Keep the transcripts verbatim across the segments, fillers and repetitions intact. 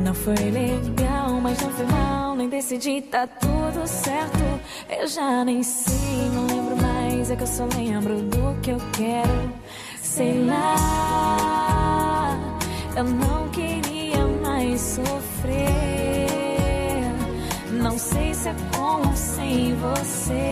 Não foi legal, mas não foi mal. Nem decidi, tá tudo certo. Eu já nem sei, não lembro mais. É que eu só lembro do que eu quero. Sei lá, eu não queria mais sofrer. Não sei se é com ou sem você.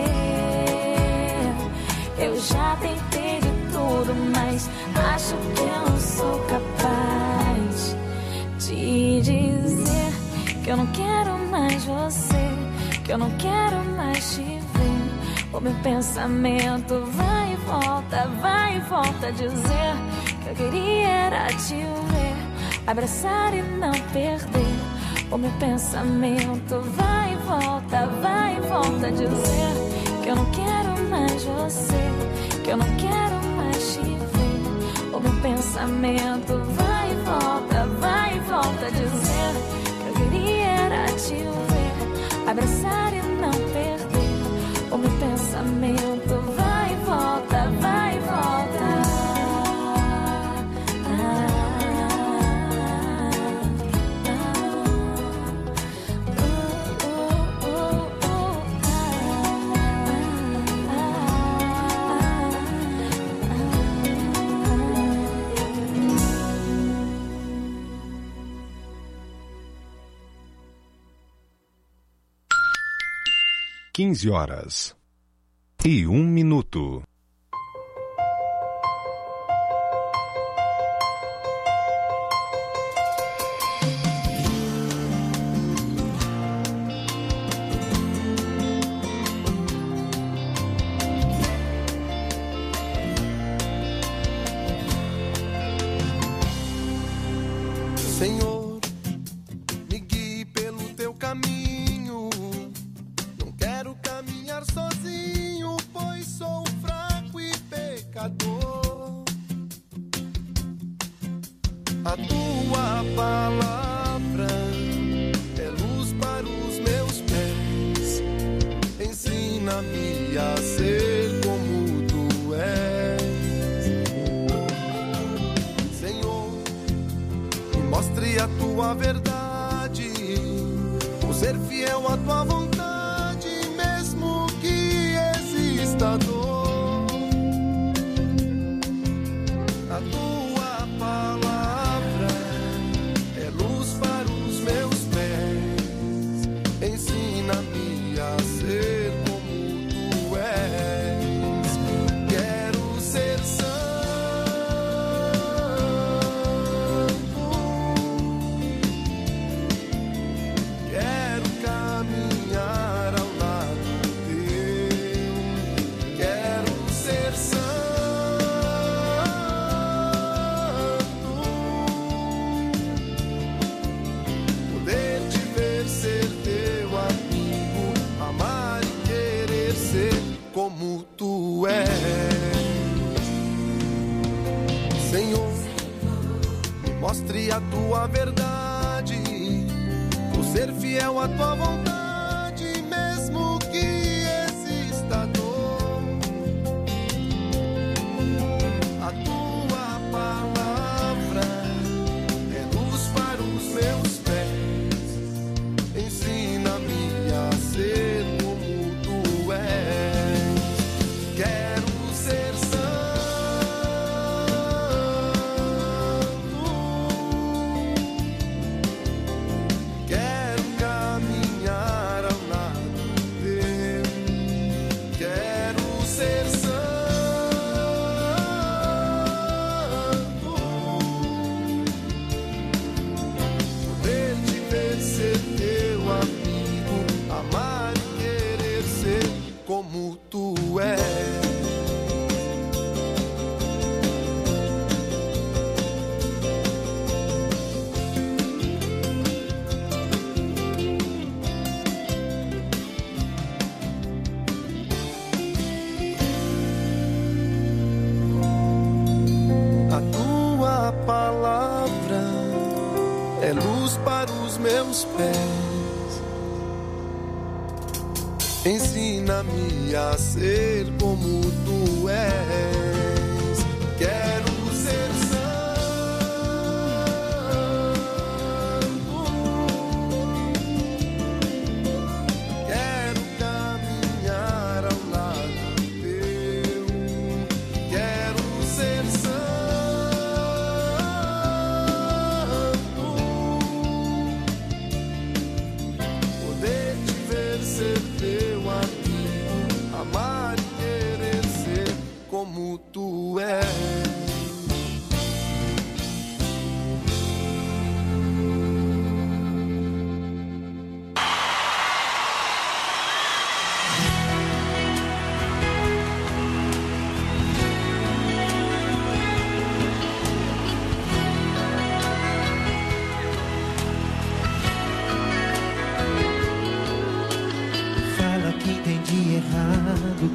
Eu já tentei de tudo, mas acho que eu não sou capaz de dizer que eu não quero mais você, que eu não quero mais te ver. O meu pensamento vai e volta, vai e volta, dizer que eu queria era te ver, abraçar e não perder. O meu pensamento vai e volta, vai e volta, dizer que eu não quero mais você, que eu não quero mais te ver. O meu pensamento vai e volta, vai e volta, dizer que eu queria era te ver, abraçar e não perder. O meu pensamento vai e volta, vai e volta. quinze horas e um minuto. Senhor, me guie pelo teu caminho. Não quero caminhar sozinho, pois sou fraco e pecador. A tua palavra é luz para os meus pés. Ensina-me a ser como tu és. Senhor, me mostre a tua verdade, vou ser fiel à tua vontade, mesmo que exista dor. A tua palavra é luz para os meus pés. Ensina-me a ser como tu és. Quero ser santo. Quero caminhar ao lado teu. Quero ser santo. Poder te ver, ser teu amigo, amar e querer ser como tu és. Senhor, me mostre a tua verdade, vou ser fiel à tua vontade, mesmo que exista dor. A tua palavra é luz para os meus pés. Ensina-me a ser como tu és. Quero ser santo. Quero caminhar ao lado teu. Quero ser santo. Poder te ver, ser teu amigo, amar e querer ser como tu és. A tua palavra é luz para os meus pés. Ensina-me a ser como tu és. Quero ser santo.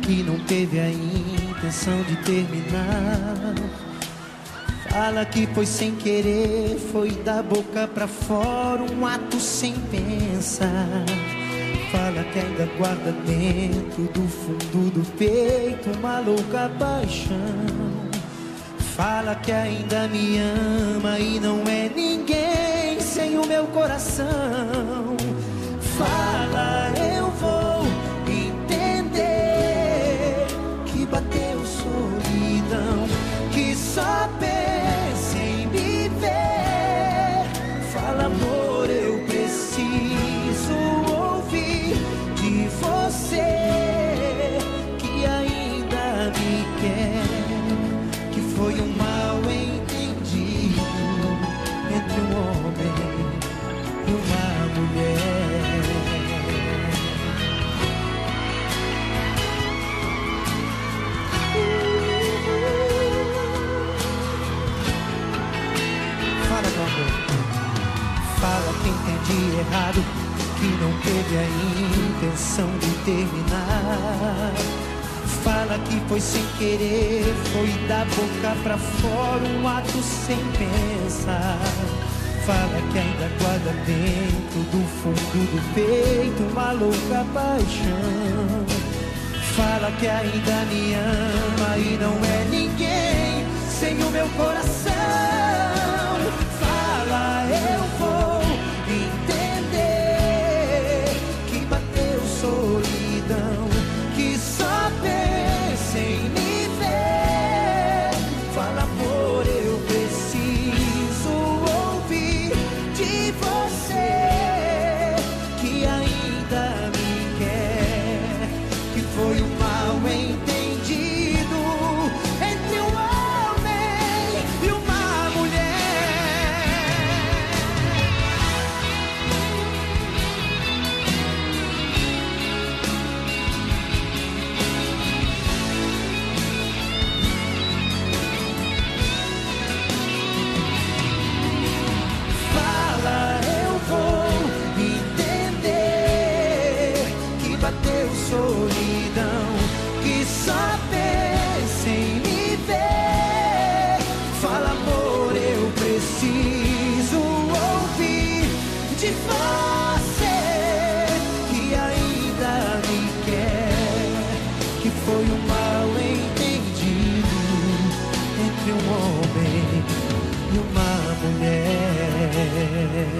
que não teve a intenção de terminar. Fala que foi sem querer, foi da boca pra fora, um ato sem pensar. Fala que ainda guarda dentro do fundo do peito uma louca paixão. Fala que ainda me ama e não é ninguém sem o meu coração. Fala, eu vou entender que bateu solidão, que só pensa em me ver. Fala, amor, eu preciso ouvir de você que ainda me quer, que foi um mal entendido entre um homem e uma mulher. Fala, meu amor. Fala que entendi errado, que não teve a intenção de terminar. Fala que foi sem querer, foi da boca pra fora, um ato sem pensar. Fala que ainda guarda dentro do fundo do peito uma louca paixão. Fala que ainda me ama e não é ninguém sem o meu coração. Fala, eu vou entender que bateu solidão, que só pensa em me ver. Fala, amor, eu preciso ouvir de você que ainda me quer, que foi um mal entendido entre um homem e uma mulher. Fala, eu vou entender que bateu solidão, que só pensa em me ver. Fala, amor, eu preciso ouvir de você que ainda me quer, que foi um mal entendido entre um homem e uma mulher.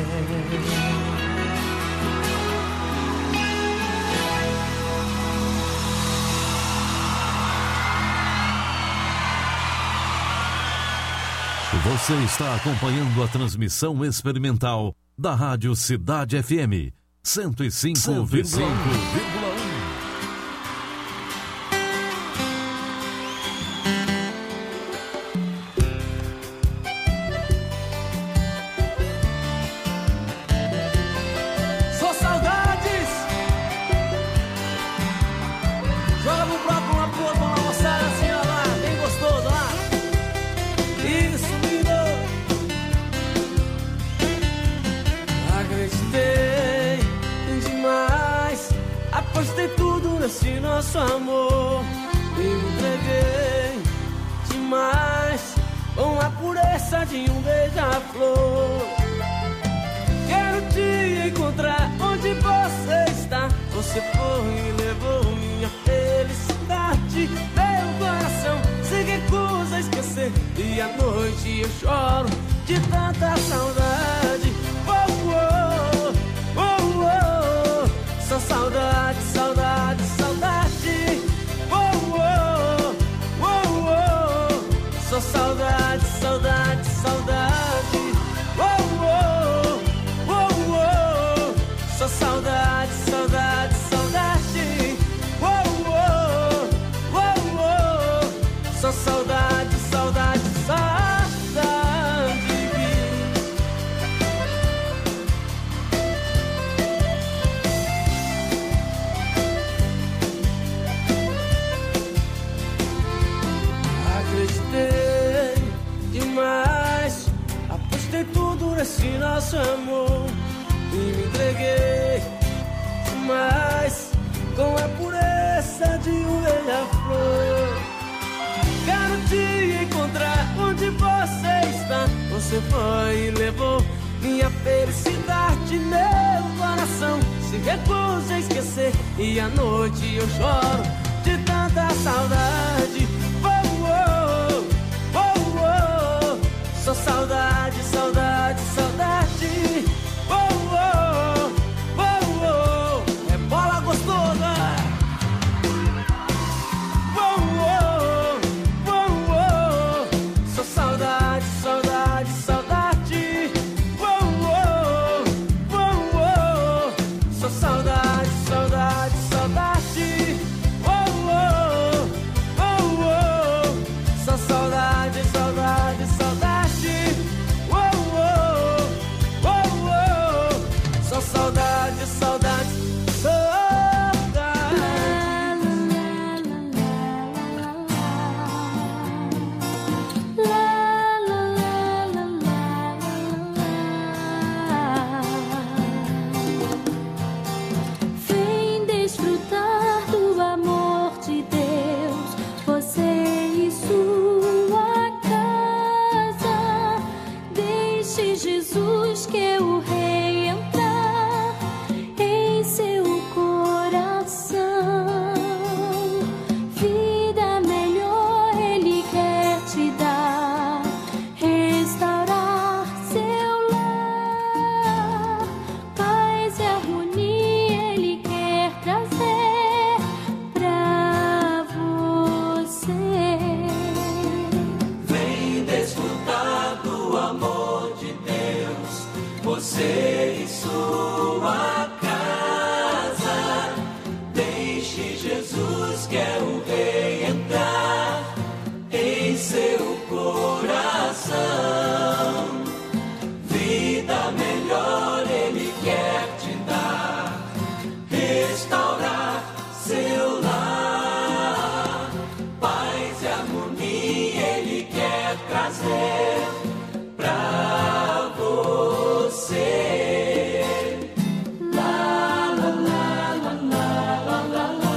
Você está acompanhando a transmissão experimental da Rádio Cidade F M cento e cinco vírgula um. Só saudades. Joga pro próprio uma pro outro, uma moçada assim, ó lá, bem gostoso, ó lá. Isso, lindo. Acreditei demais, apostei tudo nesse nosso amor. Me entreguei demais com a pureza de um beija-flor. Quero te encontrar onde você está. Você foi e levou minha felicidade. Meu coração se recusa a esquecer, e à noite eu choro de tanta saudade. Oh, oh, oh, oh, só saudade, saudade, saudade. Oh, oh, oh, oh, só saudade, saudade, saudade. Oh, oh, oh, oh, só saudade, saudade, saudade. Oh, oh, oh, oh, só saudade, saudade, saudade. você foi e levou minha felicidade, meu coração se recusa a esquecer. E à noite eu choro de tanta saudade. Oh, oh, oh, oh. Só saudade, saudade, saudade. Oh, oh, oh, oh. É bola gostosa. Oh, oh, oh, oh. Só saudade, saudade, saudade. Oh, oh, oh, oh. Só saudade, saudade, saudade. Oh, oh, oh, oh. Só saudade, saudade, saudade. Oh, oh, oh, oh. Só saudade, saudade, saudade. Vem desfrutar do amor de Deus, você e sua casa. Deixe Jesus, que o Rei, entrar em seu coração. Vida melhor Ele quer te dar, restaurar seu lar. Paz e harmonia Ele quer trazer pra você. Vem desfrutar do amor de Deus, você e sua casa. Deixe Jesus, que é o Rei, entrar em seu coração. Vida melhor Ele quer te dar, restaurar seu lar. Paz e harmonia Ele quer trazer pra você. La, la, la, la, la, la, la, la.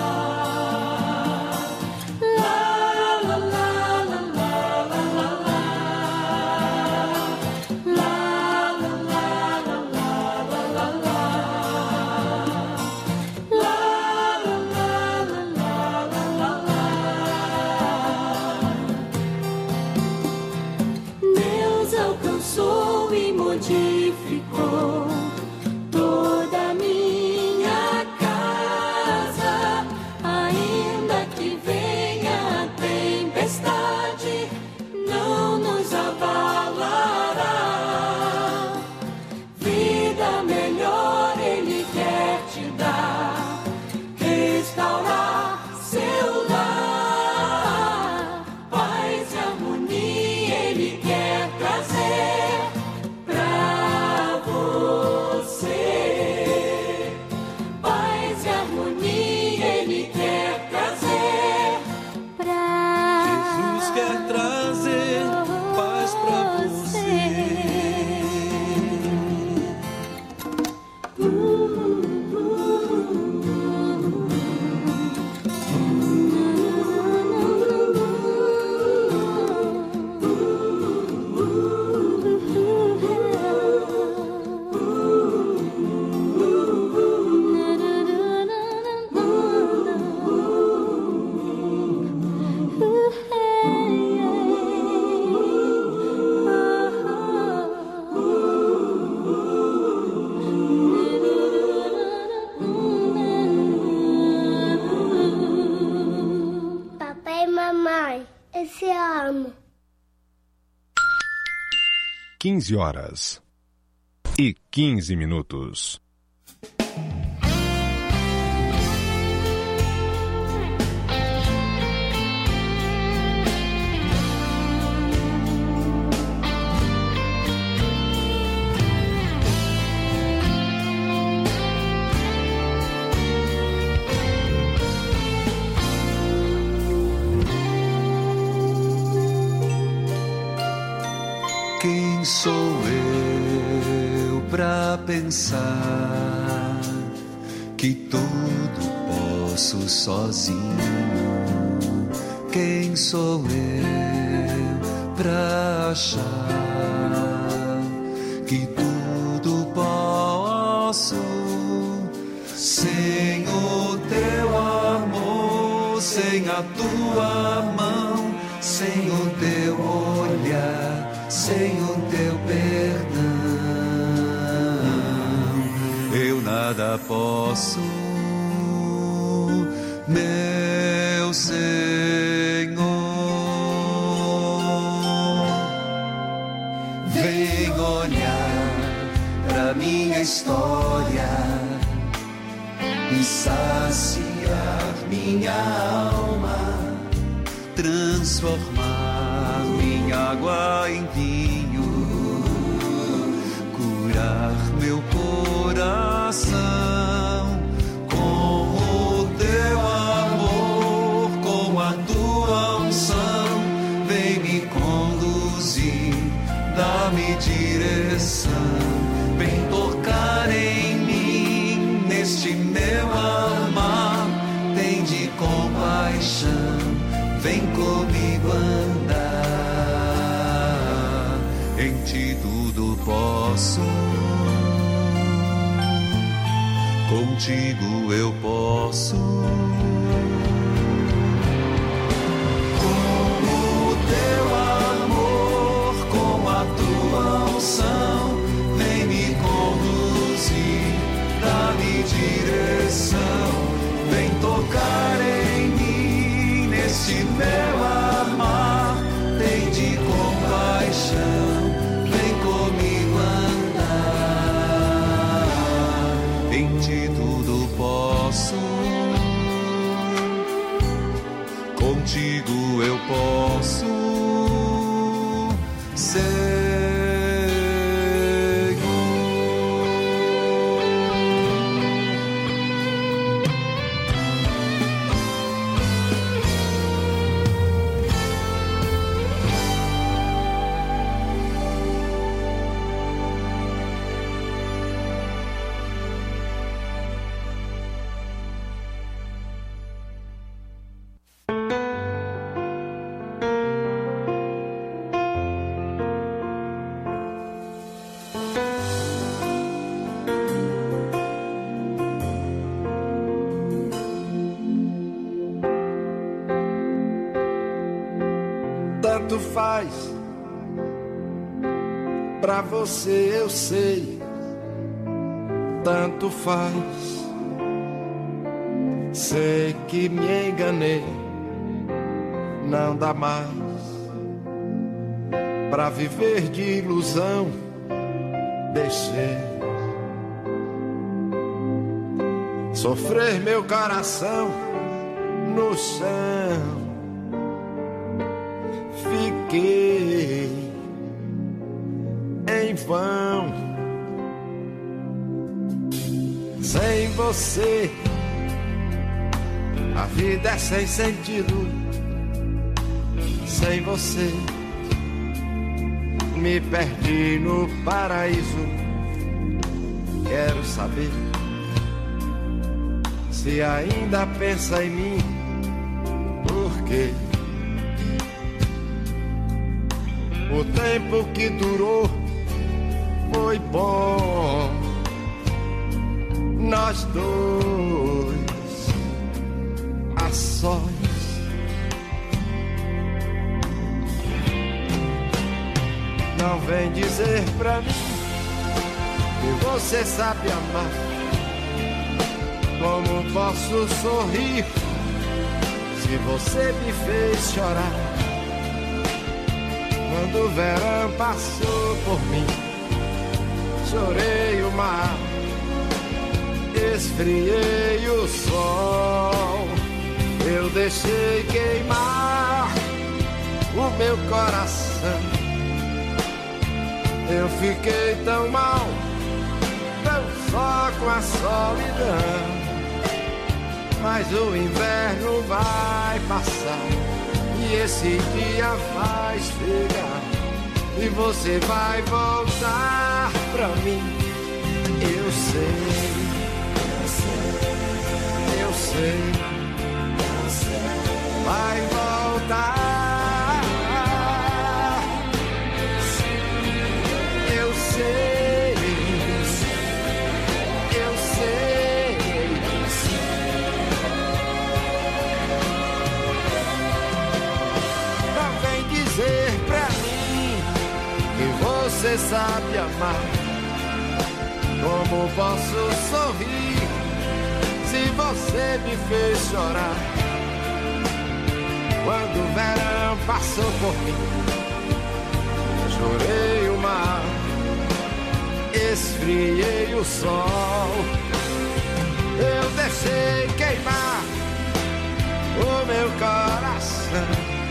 La, la, la, la, la, la, la, la. La, la, la, la, la, la, la, la. La, la, la, la, la, la, la. Deus alcançou e modificou toda a minha casa. Ainda que venha a tempestade, não nos abalará. Vida melhor Ele quer te dar, restaurar seu lar. Paz e harmonia Ele quer trazer pra você. Paz e harmonia Ele quer trazer pra Jesus quer trazer paz pra você. Papai e mamãe, eu te amo. quinze horas e quinze minutos. Quem sou eu pra pensar que tudo posso sozinho? Quem sou eu pra achar posso. Sem o teu amor, sem a tua mão, sem o teu olhar, sem o teu perdão, eu nada posso, meu Senhor. Vem olhar pra minha história e saciar minha alma, transformar minha água em vinho, curar meu coração com o teu amor, com a tua unção. Vem me conduzir, dá-me direção, vem tocar em mim neste meu amar, tem de compaixão, vem comigo andar, em ti tudo posso, contigo eu posso. Com o teu amor, com a tua unção, vem me conduzir, dá-me direção, vem tocar em mim neste meu amar, tem de compaixão, vem comigo andar, em ti tudo posso, contigo eu posso ser. Tanto faz, pra você eu sei, tanto faz. Sei que me enganei, não dá mais pra viver de ilusão, deixei sofrer meu coração no chão. Fiquei em vão sem você, a vida é sem sentido. Sem você me perdi no paraíso. Quero saber se ainda pensa em mim, porque o tempo que durou foi bom, nós dois a sós. Não vem dizer pra mim que você sabe amar. Como posso sorrir se você me fez chorar? Quando o verão passou por mim, chorei o mar, esfriei o sol. Eu deixei queimar o meu coração. Eu fiquei tão mal, tão só com a solidão. Mas o inverno vai passar e esse dia vai chegar e você vai voltar pra mim. Eu sei, eu sei, eu sei, eu sei. Vai voltar. Eu sei, sabe amar. Como posso sorrir se você me fez chorar? Quando o verão passou por mim, chorei o mar, esfriei o sol. Eu deixei queimar o meu coração.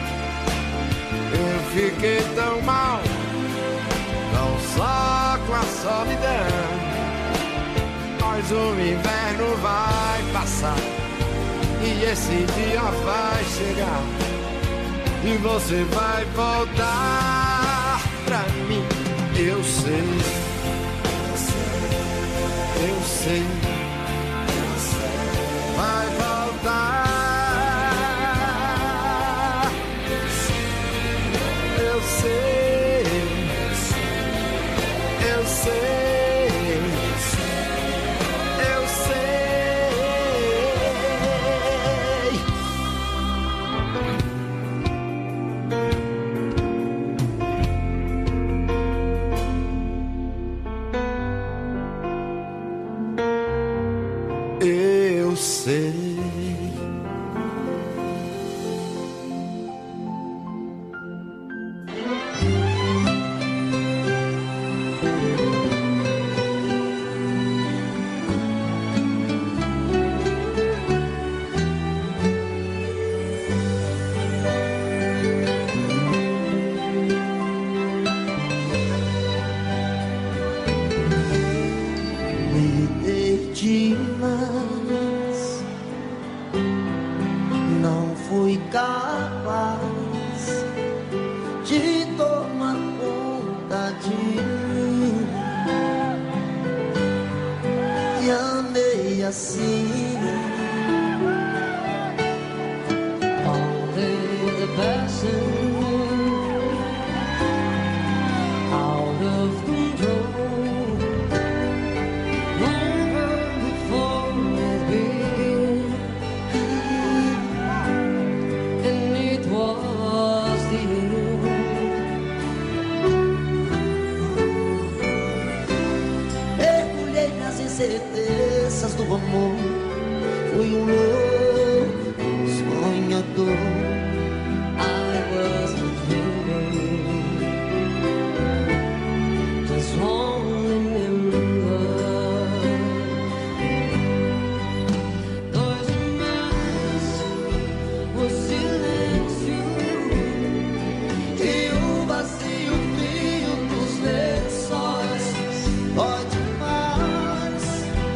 Eu fiquei tão mal, não só com a solidão, mas o inverno vai passar e esse dia vai chegar e você vai voltar pra mim. Eu sei, eu sei, vai voltar. Eu sei, eu sei, eu sei. Eu sei.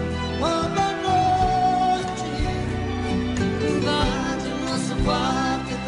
Quando a noite invade nosso quarto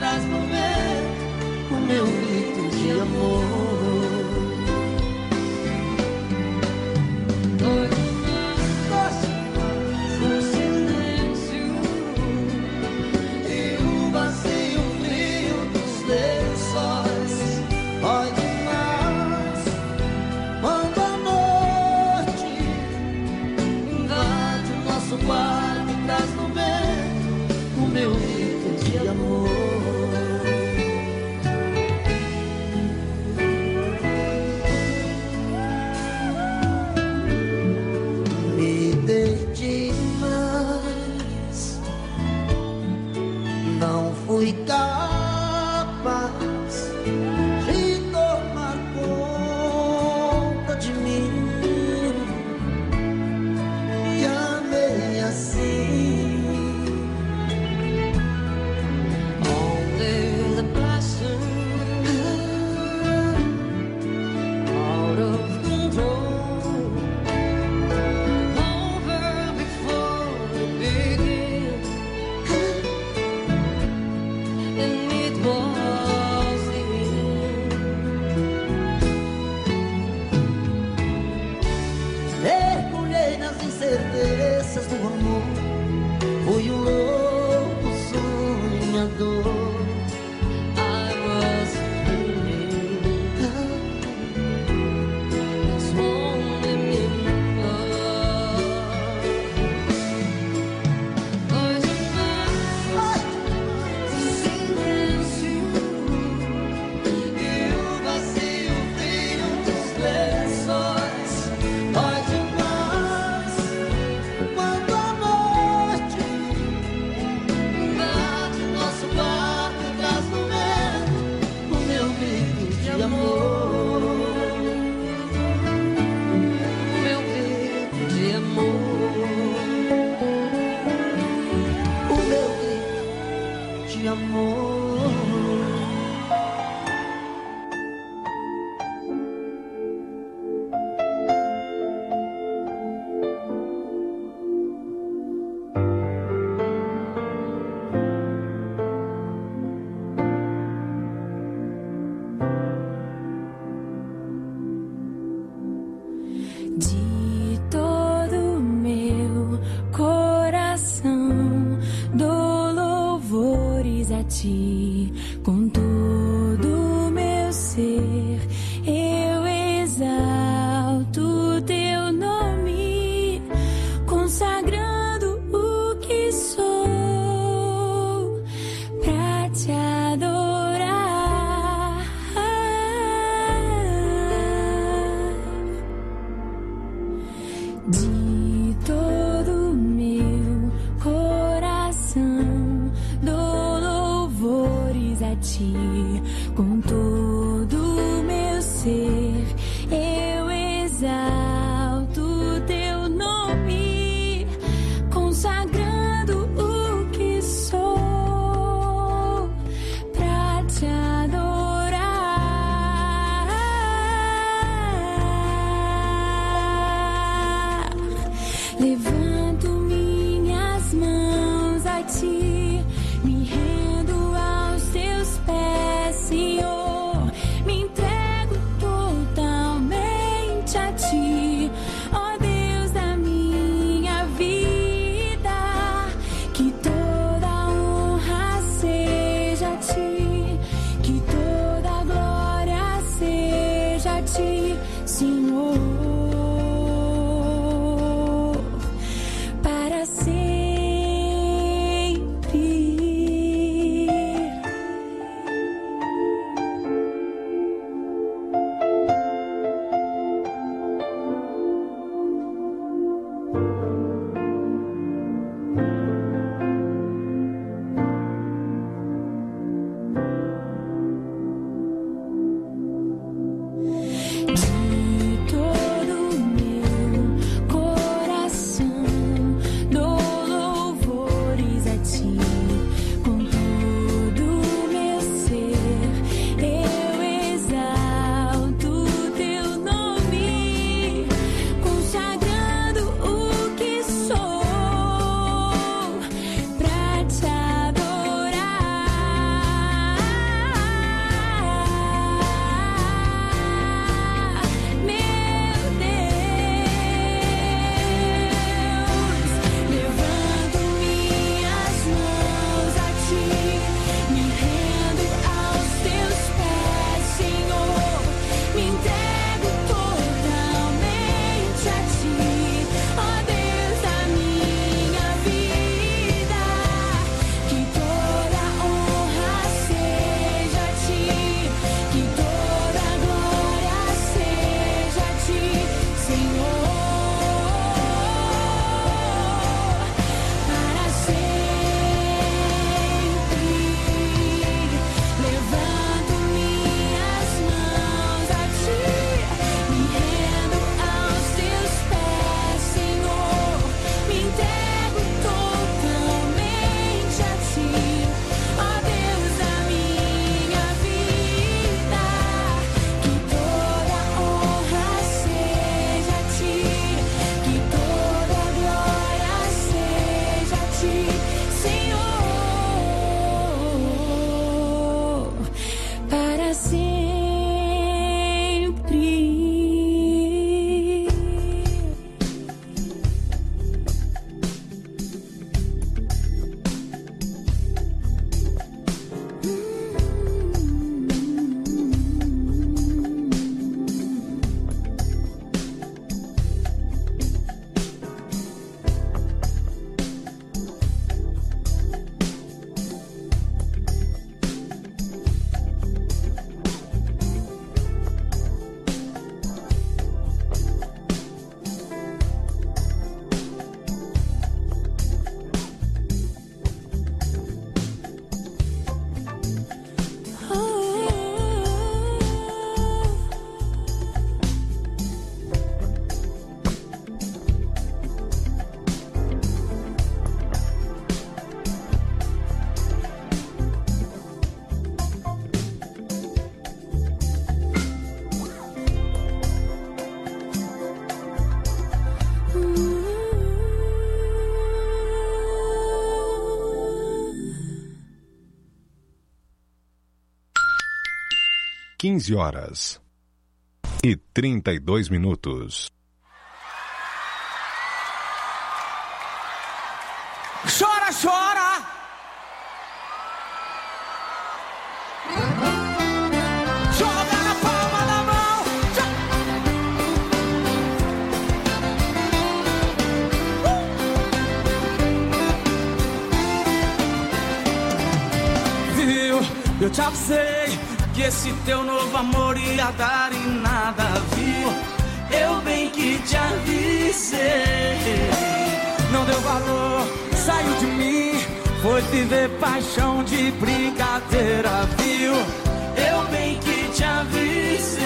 amor. De todo meu coração dou louvores a ti, com todo meu ser eu exalto teu nome, consagrando o que sou pra te adorar. De todo meu coração dou louvores a ti, com todo meu ser eu exalto teu nome, consagrando o que sou pra te adorar. Levanto minhas mãos a ti, me rendo aos teus pés, Senhor, me entrego totalmente a ti, ó Deus da minha vida, que toda honra seja a ti, que toda glória seja a ti, Senhor. quinze horas e trinta e dois minutos. Chora, chora! Joga na palma da mão! Uh! Viu? Eu te avisei que esse teu novo amor ia dar em nada, viu? Eu bem que te avisei. Não deu valor, saiu de mim, foi viver paixão de brincadeira, viu? Eu bem que te avisei.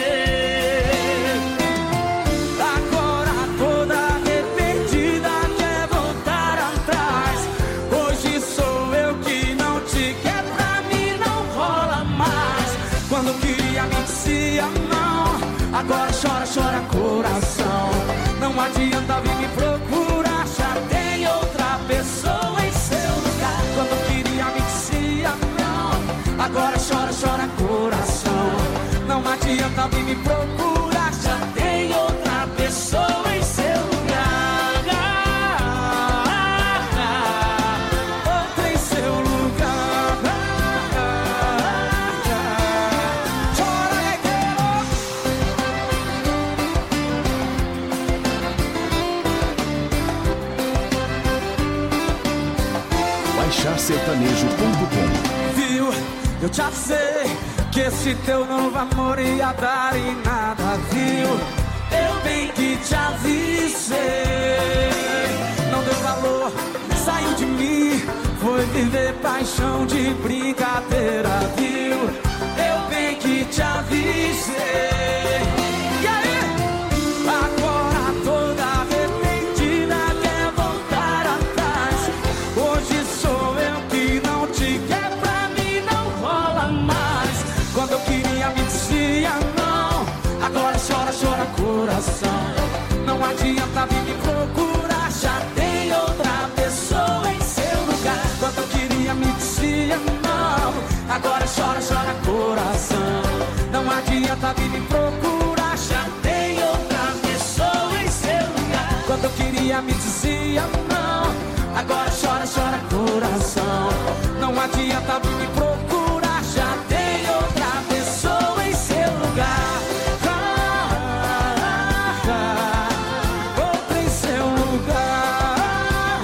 Agora toda arrependida quer voltar atrás. Hoje sou eu que não te quer, pra mim não rola mais. Quando eu queria me dizia não, agora chora, chora coração. Não adianta vir me procurar, já tem outra pessoa em seu lugar. Quando eu queria me dizia não, agora chora, chora coração. Não adianta vir me procurar, já tem outra pessoa em seu lugar. Outra em seu lugar. Chora, negueiro. baixar sertanejo ponto com. Viu? Eu te avisei que esse teu novo amor ia dar em nada, viu? Eu bem que te avisei. Não deu valor, saiu de mim, foi viver paixão de brincadeira, viu? Eu bem que te avisei. E aí? Agora toda arrependida quer voltar atrás. Hoje sou eu que não te quer, pra mim não rola mais. Quando eu queria me dizia não, agora chora, chora coração. Não adianta vir me procurar, já tem outra pessoa em seu lugar. Quando eu queria me dizia não, agora chora, chora coração. Não adianta vir me procurar, já tem outra pessoa em seu lugar. Quando eu queria me dizia não, agora chora, chora coração. Não adianta vir me procurar, já tem outra pessoa em seu lugar. Ah, ah, ah, outra em seu lugar.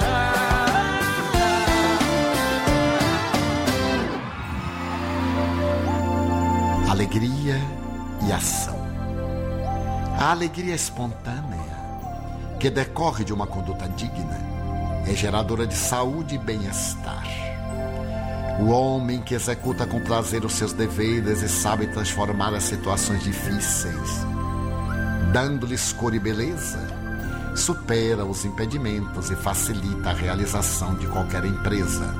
Alegria e ação. A alegria espontânea, que decorre de uma conduta digna, é geradora de saúde e bem-estar. O homem que executa com prazer os seus deveres e sabe transformar as situações difíceis, dando-lhes cor e beleza, supera os impedimentos e facilita a realização de qualquer empresa.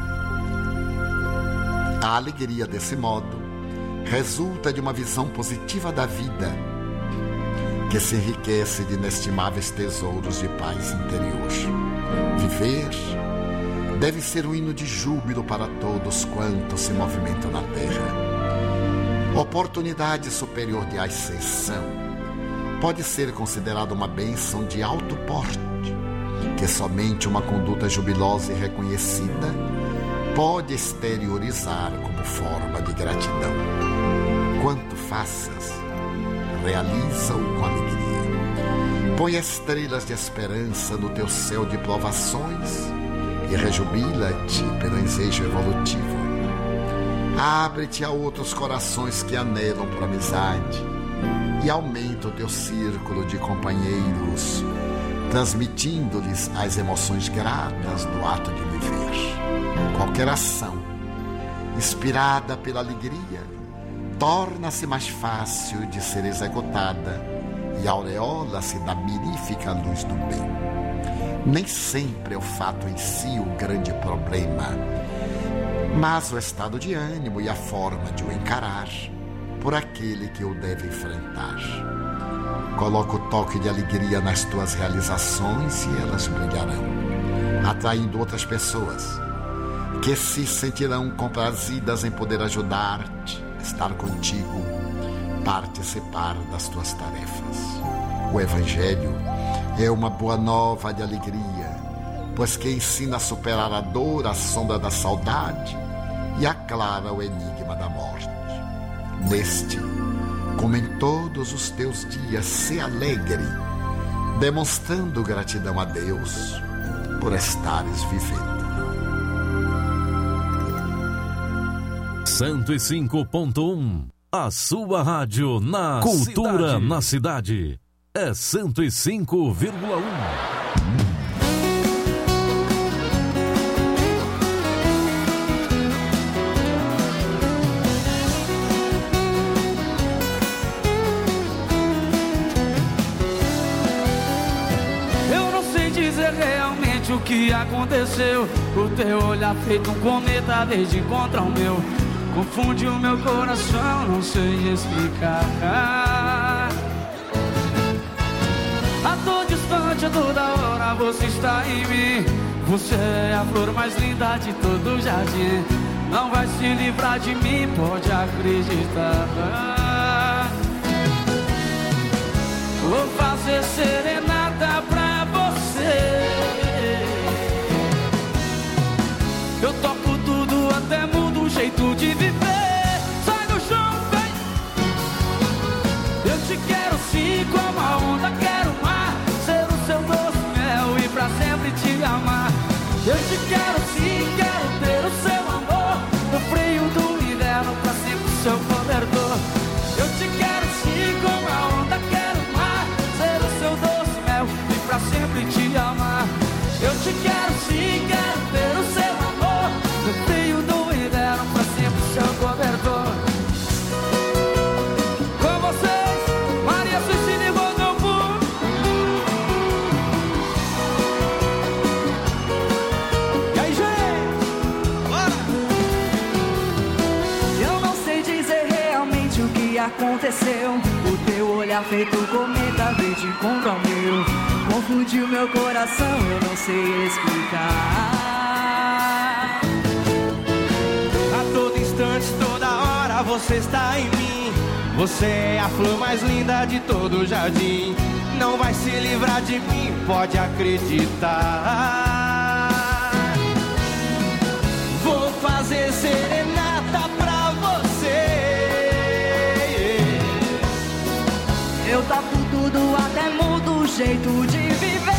A alegria, desse modo, resulta de uma visão positiva da vida, que se enriquece de inestimáveis tesouros de paz interior. Viver deve ser um hino de júbilo para todos quantos se movimentam na terra. Oportunidade superior de ascensão pode ser considerada uma bênção de alto porte, que somente uma conduta jubilosa e reconhecida pode exteriorizar como forma de gratidão. Quanto faças, realiza-o com alegria. Põe estrelas de esperança no teu céu de provações e rejubila-te pelo ensejo evolutivo. Abre-te a outros corações que anelam por amizade e aumenta o teu círculo de companheiros, transmitindo-lhes as emoções gratas do ato de viver. Qualquer ação inspirada pela alegria torna-se mais fácil de ser executada e aureola-se da mirífica luz do bem. Nem sempre é o fato em si o grande problema, mas o estado de ânimo e a forma de o encarar por aquele que o deve enfrentar. Coloca o toque de alegria nas tuas realizações e elas brilharão, atraindo outras pessoas que se sentirão comprazidas em poder ajudar-te, estar contigo, participar das tuas tarefas. O Evangelho é uma boa nova de alegria, pois que ensina a superar a dor, a sombra da saudade e aclara o enigma da morte. Neste, como em todos os teus dias, se alegre, demonstrando gratidão a Deus por estares vivendo. cento e cinco ponto um, a sua rádio na Cultura cidade. Na cidade. É cento e cinco vírgula um. O que aconteceu? O teu olhar feito um cometa desde contra o meu, confunde o meu coração, não sei explicar. A todo distante, a toda hora você está em mim. Você é a flor mais linda de todo o jardim. Não vai se livrar de mim, pode acreditar. Vou fazer serenata pra você. Eu toco tudo, até mudo o jeito de viver. Sai do chão, vem. Eu te quero sim, como a onda, quero o mar, ser o seu doce mel e pra sempre te amar. Eu te quero sim, quero ter o seu amor, no frio do inverno, pra sempre o seu cobertor. Eu te quero sim, como a onda, quero o mar, ser o seu doce mel e pra sempre te amar. Eu te quero sim, quero ter o seu amor, no frio do inverno, pra sempre seu cobertor. Com vocês, Maria Cecília e Godolfo. E aí, gente? Bora! Eu não sei dizer realmente o que aconteceu. O teu olhar feito cometa verde contra o meu, confundiu meu coração, eu não sei explicar. Toda hora você está em mim. Você é a flor mais linda de todo o jardim. Não vai se livrar de mim, pode acreditar. Vou fazer serenata pra você. Eu toco tudo, até mudo o jeito de viver.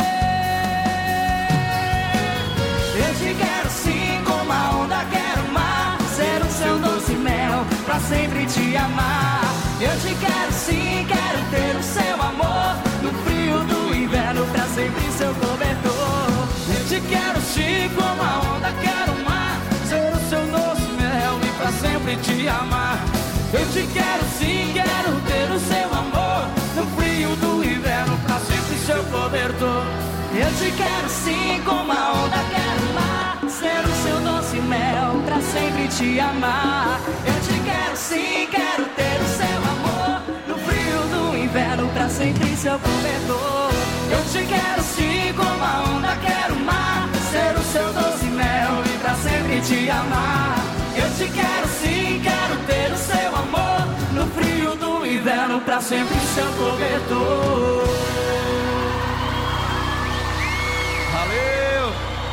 Eu te quero sim, como a onda, quero o mar, ser o seu doce mel, pra sempre te amar. Eu te quero sim, quero ter o seu amor, no frio do inverno, pra sempre seu cobertor. Eu te quero sim, como a onda, quero o mar, ser o seu doce mel e pra sempre te amar. Eu te quero sim, quero ter o seu amor, no frio do inverno, pra sempre seu cobertor. Eu te quero sim, como a onda, quero o mar, ser o seu doce mel, pra sempre te amar. Eu te quero sim, quero ter o seu amor, no frio do inverno, pra sempre seu cobertor. Eu te quero sim, como a onda, quero o mar, ser o seu doce mel e pra sempre te amar. Eu te quero sim, quero ter o seu amor, no frio do inverno, pra sempre seu cobertor. Valeu!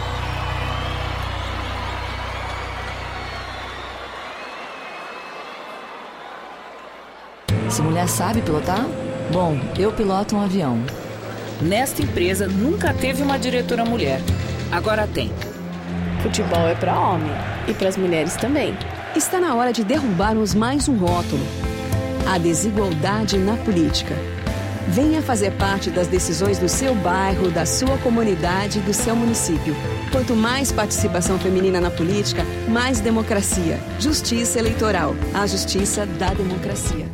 Essa mulher sabe pilotar? Bom, eu piloto um avião. Nesta empresa nunca teve uma diretora mulher. Agora tem. Futebol é para homem e para as mulheres também. Está na hora de derrubarmos mais um rótulo: a desigualdade na política. Venha fazer parte das decisões do seu bairro, da sua comunidade e do seu município. Quanto mais participação feminina na política, mais democracia. Justiça eleitoral. A justiça da democracia.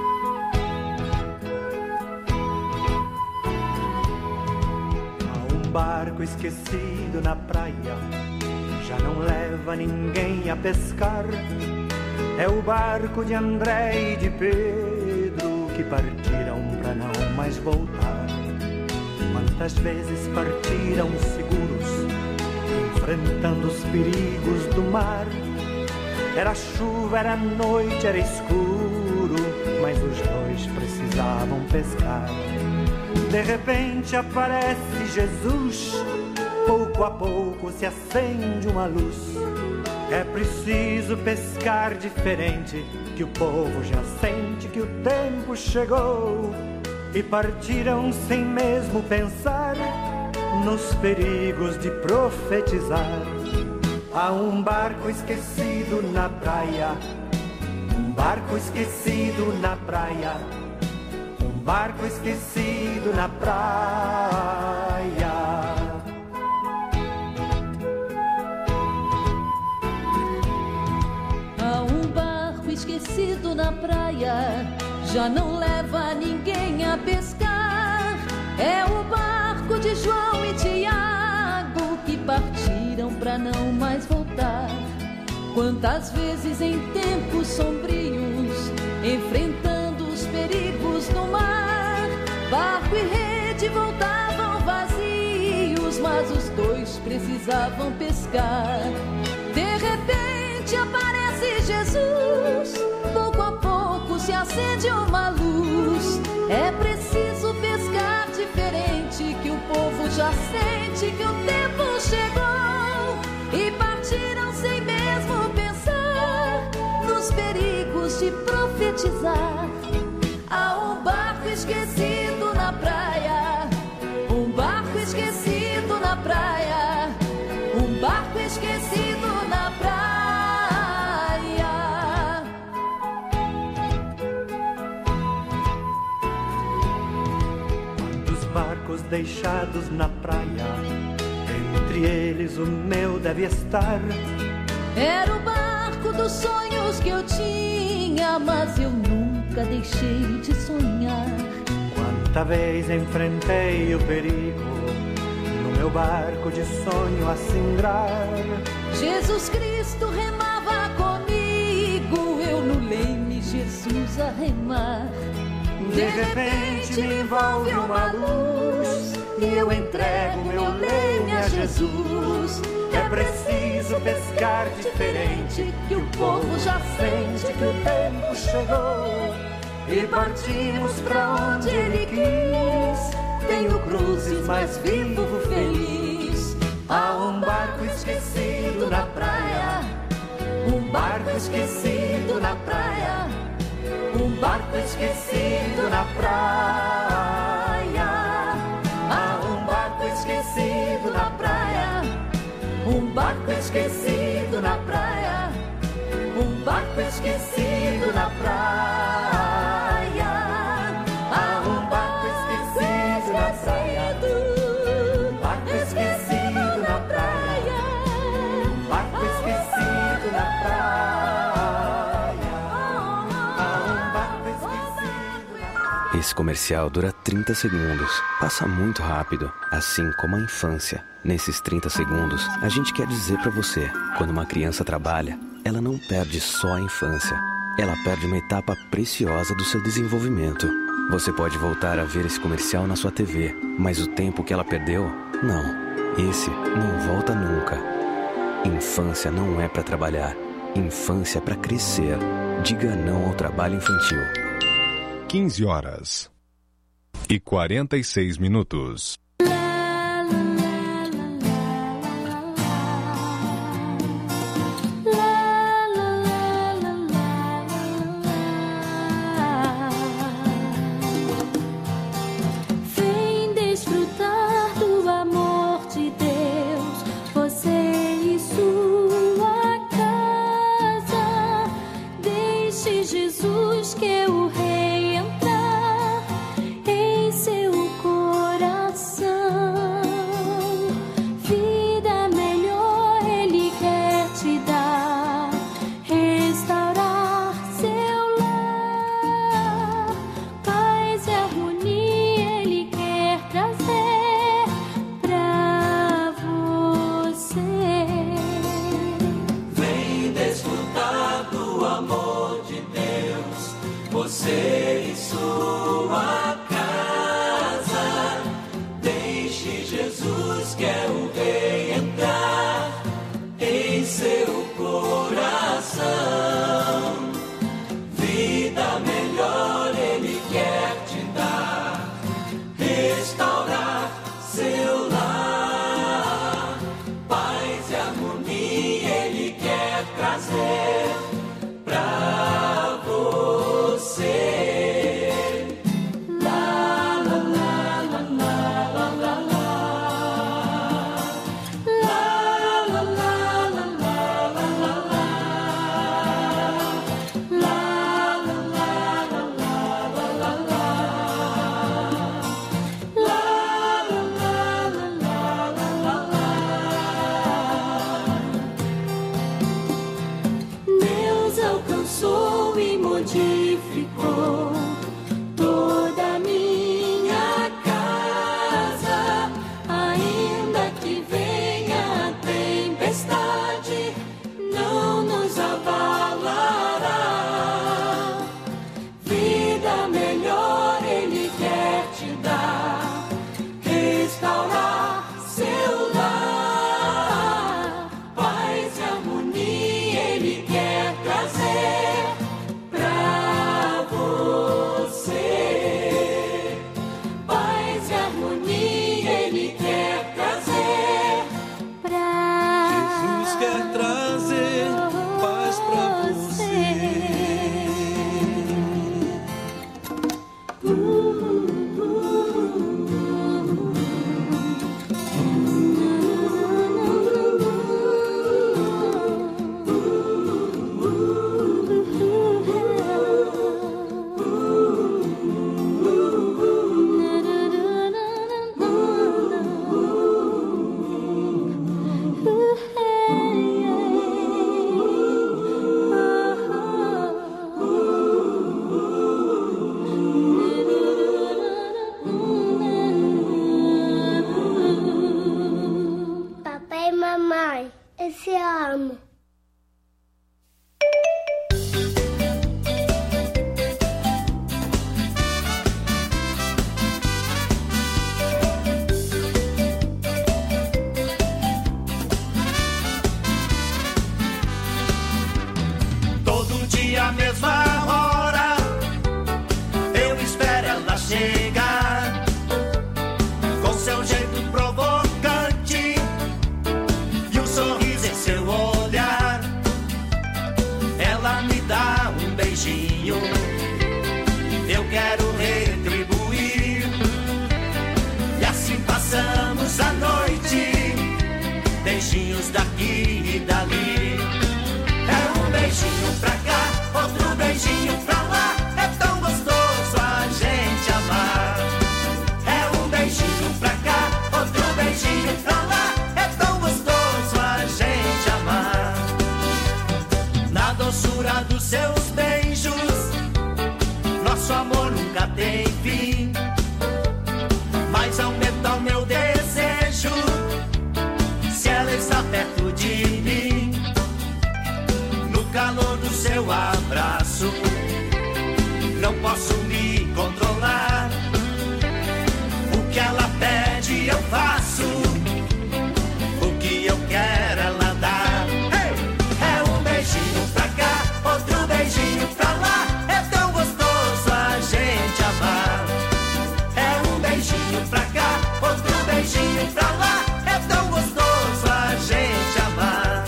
Há um barco esquecido na praia, já não leva ninguém a pescar. É o barco de André e de Pedro, que partiram pra não mais voltar. Quantas vezes partiram seguros, enfrentando os perigos do mar. Era chuva, era noite, era escuro, mas os dois precisavam pescar. De repente aparece Jesus, pouco a pouco se acende uma luz. É preciso pescar diferente, que o povo já sente que o tempo chegou. E partiram sem mesmo pensar nos perigos de profetizar. Há um barco esquecido na praia, um barco esquecido na praia, um barco esquecido na praia. Há um barco esquecido na praia, já não leva ninguém a pescar. É o barco de João e Tiago, que partiram pra não mais voltar. Quantas vezes em tempos sombrios, enfrentando os perigos do mar, barco e rede voltavam vazios, mas os dois precisavam pescar. De repente aparece Jesus, pouco a pouco se acende uma luz. É preciso pescar diferente, que o povo já sente que o tempo chegou. E partiram sem mesmo pensar nos perigos de profetizar. Há um barco esquecido na praia, um barco esquecido na praia, um barco esquecido na praia. Barcos deixados na praia, entre eles o meu deve estar. Era o barco dos sonhos que eu tinha, mas eu nunca deixei de sonhar. Quanta vez enfrentei o perigo, no meu barco de sonho a singrar. Jesus Cristo remava comigo, eu no leme, Jesus a remar. De repente me envolve uma luz e eu entrego meu leme a Jesus. É preciso pescar diferente, que o povo já sente que o tempo chegou. E partimos pra onde Ele quis. Tenho cruzes, mas vivo feliz. Há um barco esquecido na praia, um barco esquecido na praia, um barco esquecido na praia. Há um barco esquecido na praia, um barco esquecido na praia, um barco esquecido na praia. Há um barco esquecido na praia, um barco esquecido na praia, um barco esquecido na praia. Esse comercial dura trinta segundos. Passa muito rápido, assim como a infância. Nesses trinta segundos, a gente quer dizer pra você, quando uma criança trabalha, ela não perde só a infância. Ela perde uma etapa preciosa do seu desenvolvimento. Você pode voltar a ver esse comercial na sua T V, mas o tempo que ela perdeu, não. Esse não volta nunca. Infância não é pra trabalhar. Infância é pra crescer. Diga não ao trabalho infantil. quinze horas e quarenta e seis minutos. Vem desfrutar do amor de Deus, você e sua casa. Deixe Jesus que o Rei entrar em seu coração. Vida melhor Ele quer te dar, restaurar seu lar. Paz e harmonia Ele quer trazer pra você. Vem desfrutar do amor de Deus, você e sua casa. Deixe Jesus, que é o Rei, entrar em seu coração. Vida melhor mamãe, eu te amo. Todo dia a mesma hora, eu espero ela chegar, com seu jeito provocante e um sorriso em seu olhar. Ela me dá um beijinho, eu quero retribuir, e assim passamos a noite, beijinhos daqui e dali. É um beijinho pra cá, outro beijinho pra lá, é tão gostoso a gente amar. É um beijinho pra cá, outro beijinho pra lá, é tão gostoso a gente amar. Na doçura dos seus beijos, nosso amor nunca tem fim, mas aumenta o meu desejo se ela está perto de mim. No calor do seu abraço, não posso me controlar. O que ela pede eu faço, o que eu quero ela dá. É um beijinho pra cá, outro beijinho pra lá, é tão gostoso a gente amar. É um beijinho pra cá, outro beijinho pra lá, é tão gostoso a gente amar.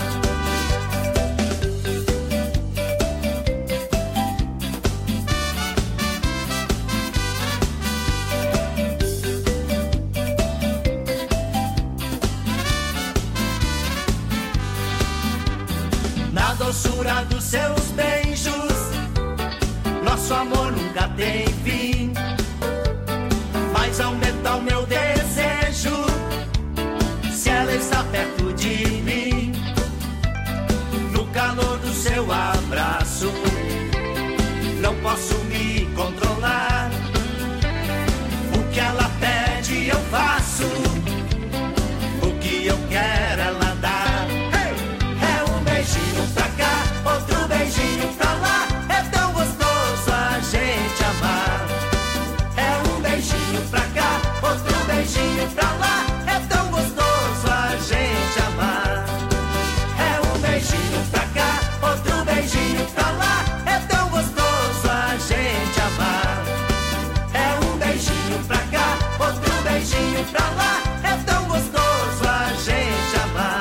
Na doçura dos seus beijos, nosso amor nunca tem fim, mas aumenta o meu desejo se ela está perto de mim. No calor do seu abraço, não posso me controlar. O que ela pede eu faço, o que eu quero ela dá. É um beijinho pra cá, outro beijinho pra lá, é tão gostoso a gente amar. É um beijinho pra cá, outro beijinho pra lá, é tão gostoso a gente amar. É um beijinho pra cá, outro beijinho pra lá, é tão gostoso a gente amar. É um beijinho pra cá, outro beijinho pra lá, é tão gostoso a gente amar.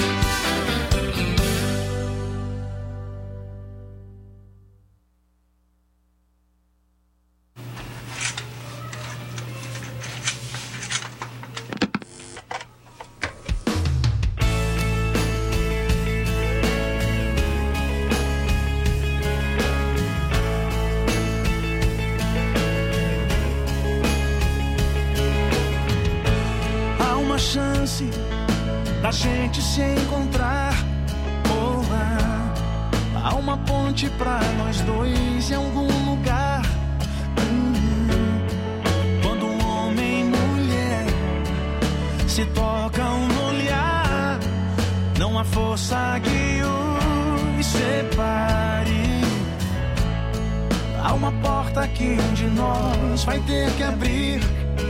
Há uma chance da gente se encontrar. Oh, há, há uma ponte pra nós dois em algum lugar. Hum, quando um homem e mulher se tocam no olhar, não há força que os separe. Há uma porta que um de nós vai ter que abrir.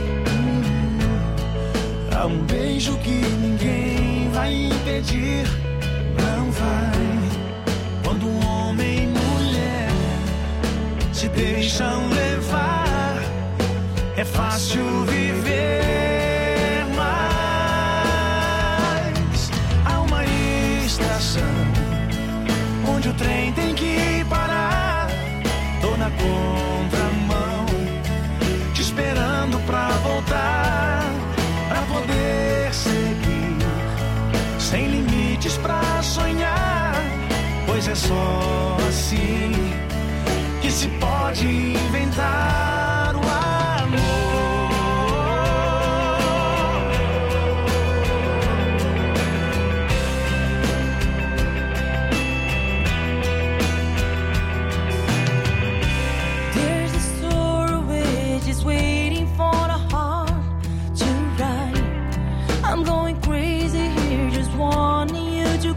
Há um beijo que ninguém vai impedir. Não vai. Quando um homem e mulher se deixam levar, é fácil viver. Mas há uma estação onde o trem tem que parar. Tô na contramão, te esperando pra voltar, pra poder seguir, sem limites pra sonhar. Pois é só assim que se pode inventar o amor. I'm going crazy here, just one.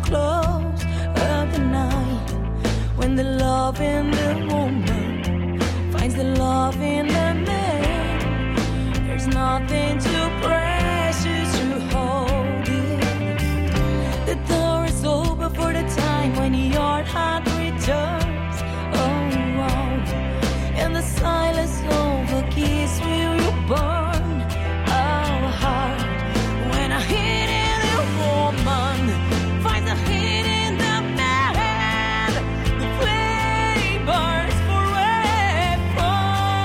close of the night, when the love in the woman finds the love in the man, there's nothing too precious to hold it. The door is open for the time when your heart returns. Oh, wow. And the silence of a kiss will you burn. Oh, heart. When a hit in a woman finds a hit in the man, the flame burns forever.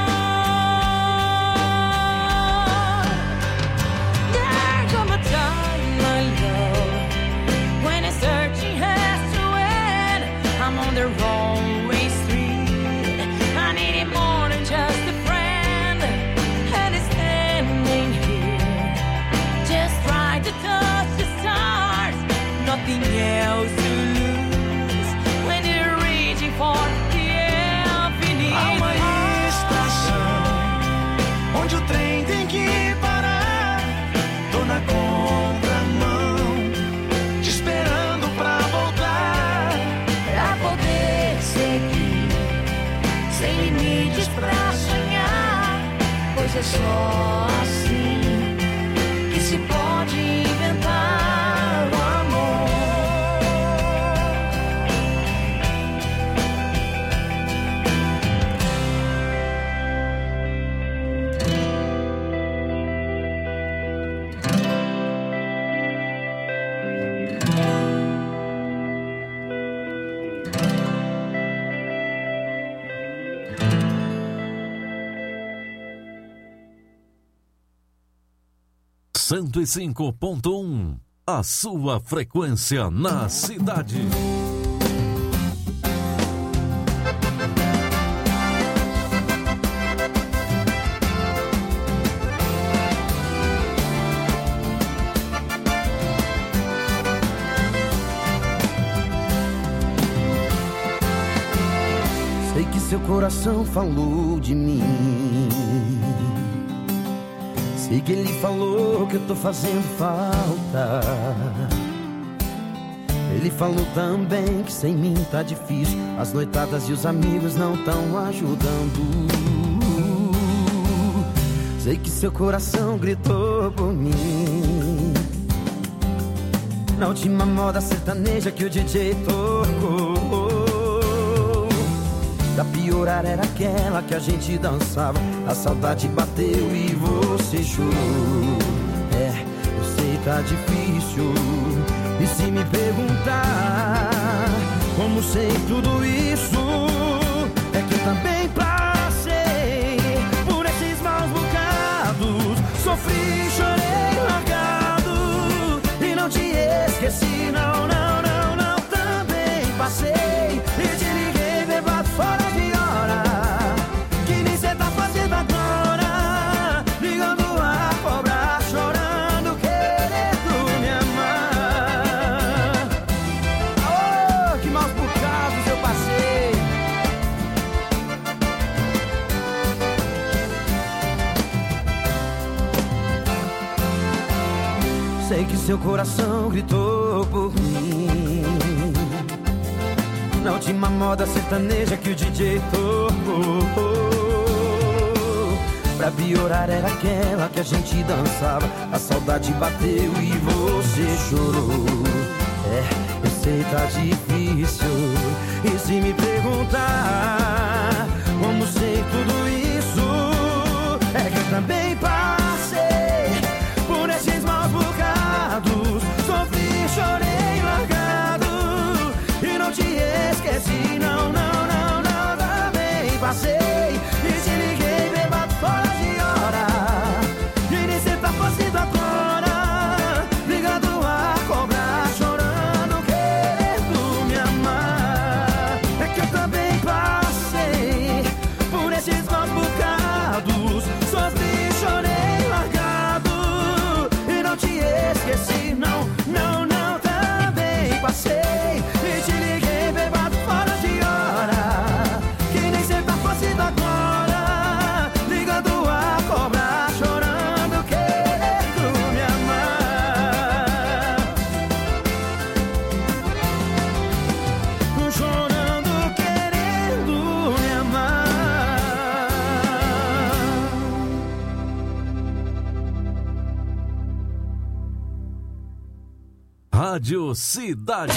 There come a time, my love, when a searching has to end. I'm on the wrong way street. I need it more than just a friend, and it's standing here, just trying to touch the stars, nothing else to lose when you're reaching for the infinite. Há uma estação onde o trem tem que parar. Tô na contramão, te esperando pra voltar, Pra poder seguir, sem limites pra sonhar, pois é só assim que se pode inventar o amor. cento e cinco ponto um, a sua frequência na cidade. Sei que seu coração falou de mim. Sei que ele falou que eu tô fazendo falta. Ele falou também que sem mim tá difícil, as noitadas e os amigos não tão ajudando. Sei que seu coração gritou por mim na última moda sertaneja que o D J tocou. Pra piorar era aquela que a gente dançava, a saudade bateu e você chorou. É, eu sei tá difícil, e se me perguntar como sei tudo isso, é que eu também passei por esses maus bocados. Sofri, chorei, largado, e não te esqueci, não, não, não, não. Também passei e te liguei bebado fora de hora, que nem cê tá fazendo agora, ligando a cobrar, chorando, querendo me amar. Oh, que maus bocados eu passei. Sei que seu coração gritou por mim na última moda sertaneja que o D J tocou. Pra piorar era aquela que a gente dançava, a saudade bateu e você chorou. É, eu sei tá difícil, e se me perguntar como sei tudo isso, é que eu também passei por esses maus bocados. Sofri, chorei, largado, e não te esqueci, não, não, não, não. Também passei e te liguei bebado fora de hora, e nem cê tá fazendo agora, ligado a cobrar, chorando, querendo me amar. É que eu também passei por esses maus bocados. Sofri, chorei, Rádio Cidade.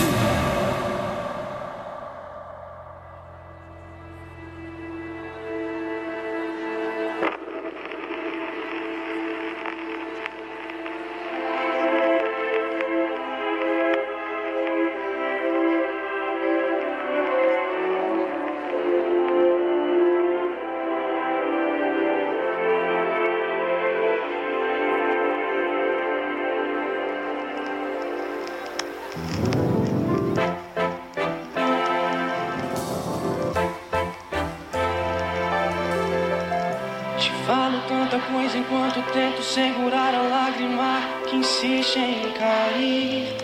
Enquanto tento segurar a lágrima que insiste em cair.